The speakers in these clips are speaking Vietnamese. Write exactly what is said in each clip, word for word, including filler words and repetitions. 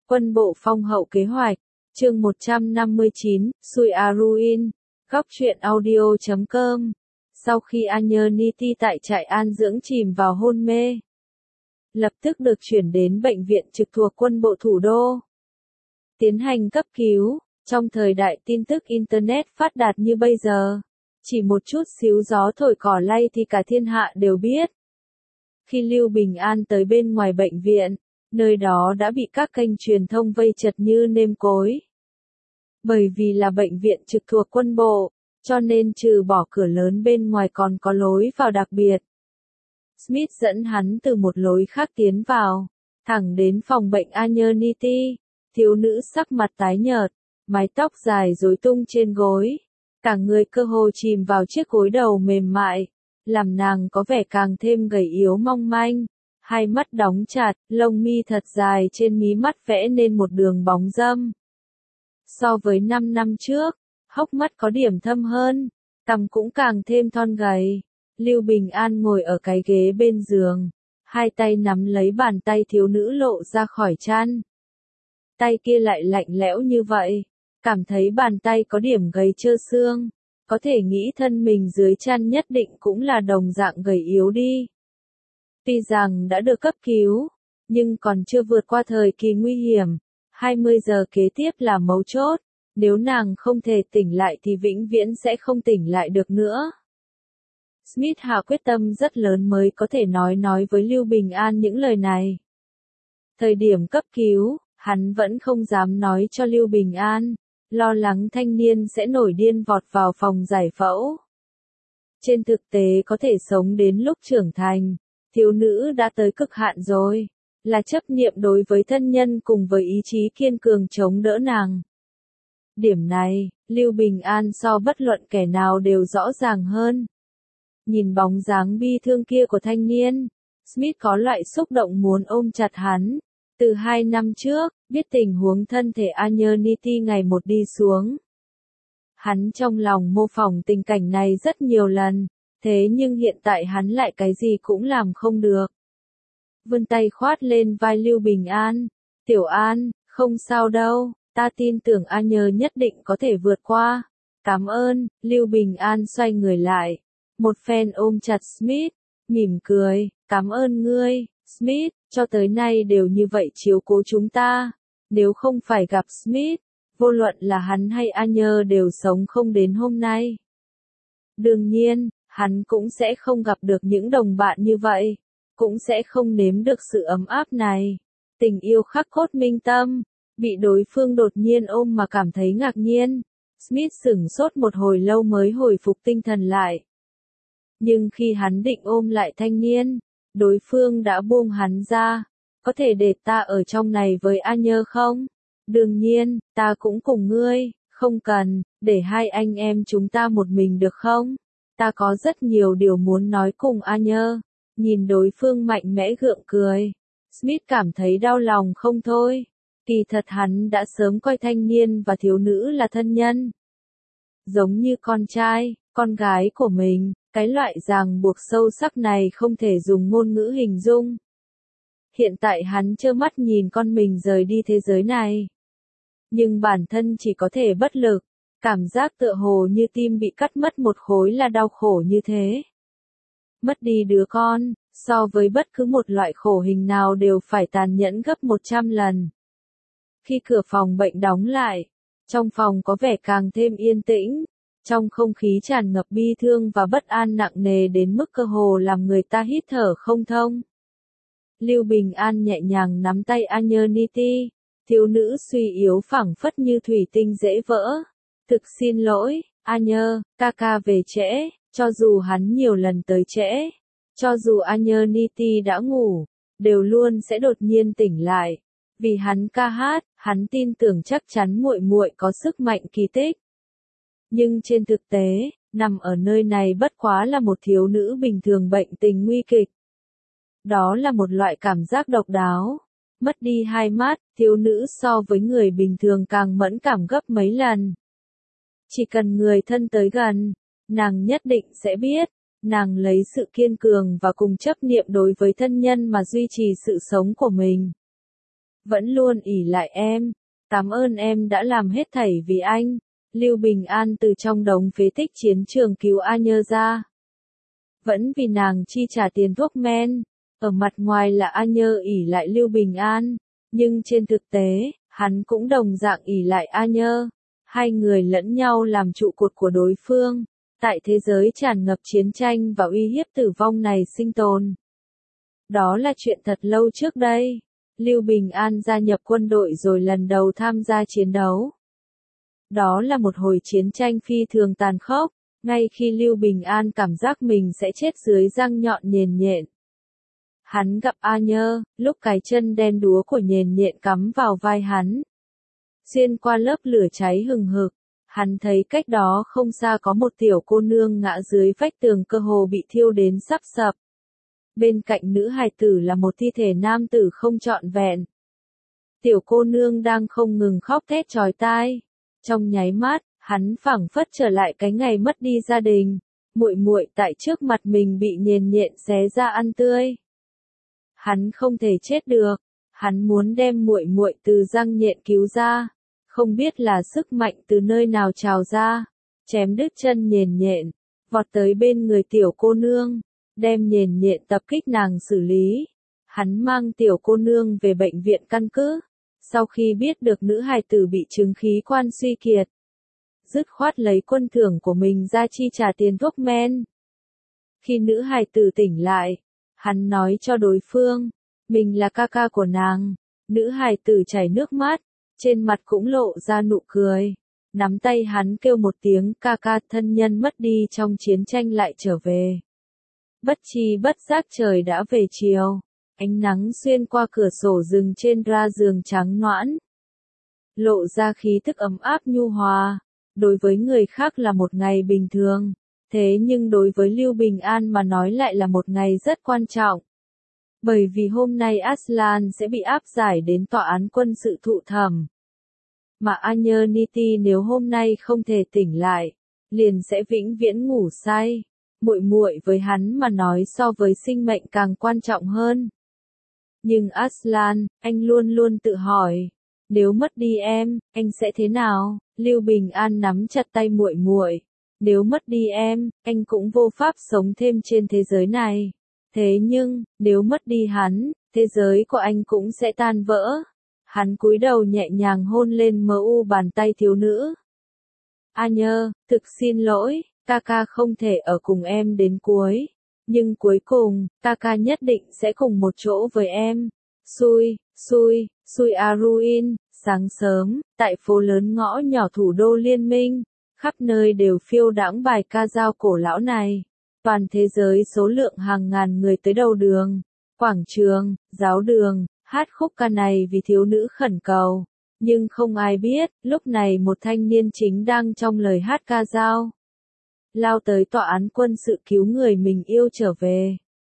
Quân bộ phong hậu kế hoạch, chương một trăm năm mươi chín, Sui Aruin, góc truyện audio chấm com. Sau khi Anyaniti tại trại an dưỡng chìm vào hôn mê, lập tức được chuyển đến bệnh viện trực thuộc quân bộ thủ đô, tiến hành cấp cứu. Trong thời đại tin tức Internet phát đạt như bây giờ, chỉ một chút xíu gió thổi cỏ lay thì cả thiên hạ đều biết. Khi Lưu Bình An tới bên ngoài bệnh viện, nơi đó đã bị các kênh truyền thông vây chật như nêm cối. Bởi vì là bệnh viện trực thuộc quân bộ, cho nên trừ bỏ cửa lớn bên ngoài còn có lối vào đặc biệt. Smith dẫn hắn từ một lối khác tiến vào, thẳng đến phòng bệnh Anyaniti. Thiếu nữ sắc mặt tái nhợt, mái tóc dài rối tung trên gối, cả người cơ hồ chìm vào chiếc gối đầu mềm mại, làm nàng có vẻ càng thêm gầy yếu mong manh. Hai mắt đóng chặt, lông mi thật dài trên mí mắt vẽ nên một đường bóng râm. So với năm năm trước, hốc mắt có điểm thâm hơn, cằm cũng càng thêm thon gầy. Lưu Bình An ngồi ở cái ghế bên giường, hai tay nắm lấy bàn tay thiếu nữ lộ ra khỏi chăn. Tay kia lại lạnh lẽo như vậy, cảm thấy bàn tay có điểm gầy trơ xương, có thể nghĩ thân mình dưới chăn nhất định cũng là đồng dạng gầy yếu đi. Tuy rằng đã được cấp cứu, nhưng còn chưa vượt qua thời kỳ nguy hiểm, hai mươi giờ kế tiếp là mấu chốt, nếu nàng không thể tỉnh lại thì vĩnh viễn sẽ không tỉnh lại được nữa. Smith hạ quyết tâm rất lớn mới có thể nói nói với Lưu Bình An những lời này. Thời điểm cấp cứu, hắn vẫn không dám nói cho Lưu Bình An, lo lắng thanh niên sẽ nổi điên vọt vào phòng giải phẫu. Trên thực tế có thể sống đến lúc trưởng thành, thiếu nữ đã tới cực hạn rồi, là chấp niệm đối với thân nhân cùng với ý chí kiên cường chống đỡ nàng. Điểm này, Lưu Bình An so bất luận kẻ nào đều rõ ràng hơn. Nhìn bóng dáng bi thương kia của thanh niên, Smith có loại xúc động muốn ôm chặt hắn. Từ hai năm trước, biết tình huống thân thể Anyaniti ngày một đi xuống. Hắn trong lòng mô phỏng tình cảnh này rất nhiều lần, thế nhưng hiện tại hắn lại cái gì cũng làm không được. Vươn tay khoát lên vai Lưu Bình An, Tiểu An, không sao đâu, ta tin tưởng Anya nhất định có thể vượt qua. Cảm ơn. Lưu Bình An xoay người lại, một phen ôm chặt Smith, mỉm cười, cảm ơn ngươi, Smith, cho tới nay đều như vậy chiếu cố chúng ta. Nếu không phải gặp Smith, vô luận là hắn hay Anya đều sống không đến hôm nay. Đương nhiên, hắn cũng sẽ không gặp được những đồng bạn như vậy, cũng sẽ không nếm được sự ấm áp này. Tình yêu khắc cốt minh tâm, bị đối phương đột nhiên ôm mà cảm thấy ngạc nhiên. Smith sửng sốt một hồi lâu mới hồi phục tinh thần lại. Nhưng khi hắn định ôm lại thanh niên, đối phương đã buông hắn ra. Có thể để ta ở trong này với Anya không? Đương nhiên, ta cũng cùng ngươi, không cần, để hai anh em chúng ta một mình được không? Ta có rất nhiều điều muốn nói cùng Anya. Nhìn đối phương mạnh mẽ gượng cười, Smith cảm thấy đau lòng không thôi. Kỳ thật hắn đã sớm coi thanh niên và thiếu nữ là thân nhân. Giống như con trai, con gái của mình, cái loại ràng buộc sâu sắc này không thể dùng ngôn ngữ hình dung. Hiện tại hắn trơ mắt nhìn con mình rời đi thế giới này. Nhưng bản thân chỉ có thể bất lực, cảm giác tựa hồ như tim bị cắt mất một khối là đau khổ như thế. Mất đi đứa con, so với bất cứ một loại khổ hình nào đều phải tàn nhẫn gấp một trăm lần. Khi cửa phòng bệnh đóng lại, trong phòng có vẻ càng thêm yên tĩnh, trong không khí tràn ngập bi thương và bất an nặng nề đến mức cơ hồ làm người ta hít thở không thông. Lưu Bình An nhẹ nhàng nắm tay Anyaniti, thiếu nữ suy yếu phảng phất như thủy tinh dễ vỡ. Thực xin lỗi, Anya, ca ca về trễ, cho dù hắn nhiều lần tới trễ, cho dù Anyaniti đã ngủ, đều luôn sẽ đột nhiên tỉnh lại. Vì hắn ca hát, hắn tin tưởng chắc chắn muội muội có sức mạnh kỳ tích. Nhưng trên thực tế, nằm ở nơi này bất quá là một thiếu nữ bình thường bệnh tình nguy kịch. Đó là một loại cảm giác độc đáo. Mất đi hai mắt, thiếu nữ so với người bình thường càng mẫn cảm gấp mấy lần. Chỉ cần người thân tới gần, nàng nhất định sẽ biết, nàng lấy sự kiên cường và cùng chấp niệm đối với thân nhân mà duy trì sự sống của mình. vẫn luôn ỷ lại em. Cảm ơn em đã làm hết thảy vì anh. Lưu Bình An từ trong đống phế tích chiến trường cứu A Nhơ ra. Vẫn vì nàng chi trả tiền thuốc men. Ở mặt ngoài là A Nhơ ỷ lại Lưu Bình An, nhưng trên thực tế, hắn cũng đồng dạng ỷ lại A Nhơ. Hai người lẫn nhau làm trụ cột của đối phương. Tại thế giới tràn ngập chiến tranh và uy hiếp tử vong này sinh tồn. Đó là chuyện thật lâu trước đây. Lưu Bình An gia nhập quân đội rồi lần đầu tham gia chiến đấu. Đó là một hồi chiến tranh phi thường tàn khốc, ngay khi Lưu Bình An cảm giác mình sẽ chết dưới răng nhọn nhền nhện. Hắn gặp A Nhơ, lúc cái chân đen đúa của nhền nhện cắm vào vai hắn. Xuyên qua lớp lửa cháy hừng hực, hắn thấy cách đó không xa có một tiểu cô nương ngã dưới vách tường cơ hồ bị thiêu đến sắp sập. Bên cạnh nữ hài tử là một thi thể nam tử không trọn vẹn. Tiểu cô nương đang không ngừng khóc thét chói tai. Trong nháy mắt, hắn phảng phất trở lại cái ngày mất đi gia đình. Muội muội tại trước mặt mình bị nhền nhện xé ra ăn tươi. Hắn không thể chết được. Hắn muốn đem muội muội từ răng nhện cứu ra. Không biết là sức mạnh từ nơi nào trào ra. Chém đứt chân nhền nhện, vọt tới bên người tiểu cô nương, đem nhền nhện tập kích nàng xử lý. Hắn mang tiểu cô nương về bệnh viện căn cứ. Sau khi biết được nữ hài tử bị chứng khí quan suy kiệt, dứt khoát lấy quân thưởng của mình ra chi trả tiền thuốc men. Khi nữ hài tử tỉnh lại, hắn nói cho đối phương, mình là ca ca của nàng. Nữ hài tử chảy nước mắt, trên mặt cũng lộ ra nụ cười. Nắm tay hắn kêu một tiếng ca ca, thân nhân mất đi trong chiến tranh lại trở về. Bất chi bất giác trời đã về chiều. Ánh nắng xuyên qua cửa sổ rừng trên ra giường trắng nõn. Lộ ra khí thức ấm áp nhu hòa. Đối với người khác là một ngày bình thường. Thế nhưng đối với Lưu Bình An mà nói lại là một ngày rất quan trọng. Bởi vì hôm nay Aslan sẽ bị áp giải đến tòa án quân sự thụ thẩm. Mà A Nhơ Niti nếu hôm nay không thể tỉnh lại, liền sẽ vĩnh viễn ngủ say. Muội muội với hắn mà nói so với sinh mệnh càng quan trọng hơn. Nhưng Aslan, anh luôn luôn tự hỏi, nếu mất đi em, anh sẽ thế nào? Lưu Bình An nắm chặt tay muội muội. Nếu mất đi em, anh cũng vô pháp sống thêm trên thế giới này. Thế nhưng, nếu mất đi hắn, thế giới của anh cũng sẽ tan vỡ. Hắn cúi đầu nhẹ nhàng hôn lên mờ u bàn tay thiếu nữ. A Nhơ, thực xin lỗi, ca ca không thể ở cùng em đến cuối. Nhưng cuối cùng, ca ca nhất định sẽ cùng một chỗ với em. Sui, Sui, Sui Aruin, sáng sớm, tại phố lớn ngõ nhỏ thủ đô Liên minh, khắp nơi đều phiêu đãng bài ca dao cổ lão này. Toàn thế giới số lượng hàng ngàn người tới đầu đường, quảng trường, giáo đường, hát khúc ca này vì thiếu nữ khẩn cầu. Nhưng không ai biết, lúc này một thanh niên chính đang trong lời hát ca dao. Lao tới tòa án quân sự cứu người mình yêu trở về.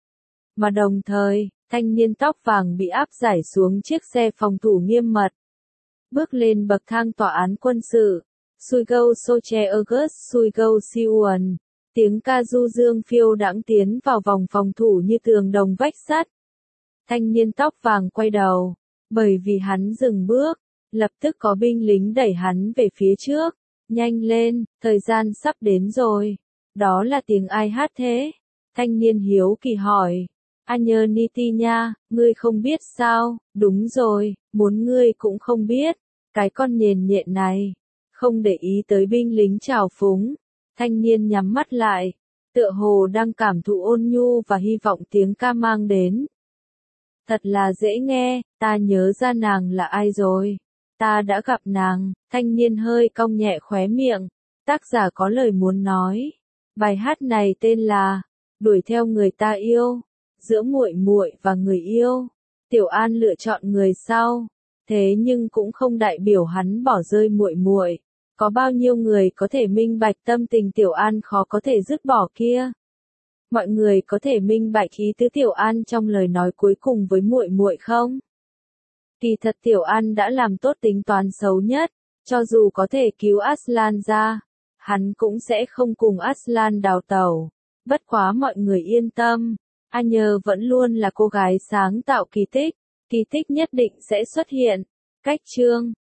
Mà đồng thời, thanh niên tóc vàng bị áp giải xuống chiếc xe phòng thủ nghiêm mật. Bước lên bậc thang tòa án quân sự. Suigou Soche August Suigou Siuan. Tiếng ca du dương phiêu đãng tiến vào vòng phòng thủ như tường đồng vách sắt. Thanh niên tóc vàng quay đầu. Bởi vì hắn dừng bước, lập tức có binh lính đẩy hắn về phía trước. Nhanh lên, thời gian sắp đến rồi. Đó là tiếng ai hát thế? Thanh niên hiếu kỳ hỏi. A Nhơ Niti nha, ngươi không biết sao? Đúng rồi, muốn ngươi cũng không biết. Cái con nhền nhện này. Không để ý tới binh lính trào phúng. Thanh niên nhắm mắt lại. Tựa hồ đang cảm thụ ôn nhu và hy vọng tiếng ca mang đến. Thật là dễ nghe, ta nhớ ra nàng là ai rồi. Ta đã gặp nàng. Thanh niên hơi cong nhẹ khóe miệng. Tác giả có lời muốn nói. Bài hát này tên là Đuổi theo người ta yêu. Giữa muội muội và người yêu, Tiểu An lựa chọn người sau. Thế nhưng cũng không đại biểu hắn bỏ rơi muội muội. Có bao nhiêu người có thể minh bạch tâm tình Tiểu An khó có thể dứt bỏ kia? Mọi người có thể minh bạch ý tứ Tiểu An trong lời nói cuối cùng với muội muội không? Kỳ thật Tiểu An đã làm tốt tính toán xấu nhất, cho dù có thể cứu Aslan ra, hắn cũng sẽ không cùng Aslan đào tẩu. Bất quá mọi người yên tâm, A Nhơ vẫn luôn là cô gái sáng tạo kỳ tích, Kỳ tích nhất định sẽ xuất hiện. Cách chương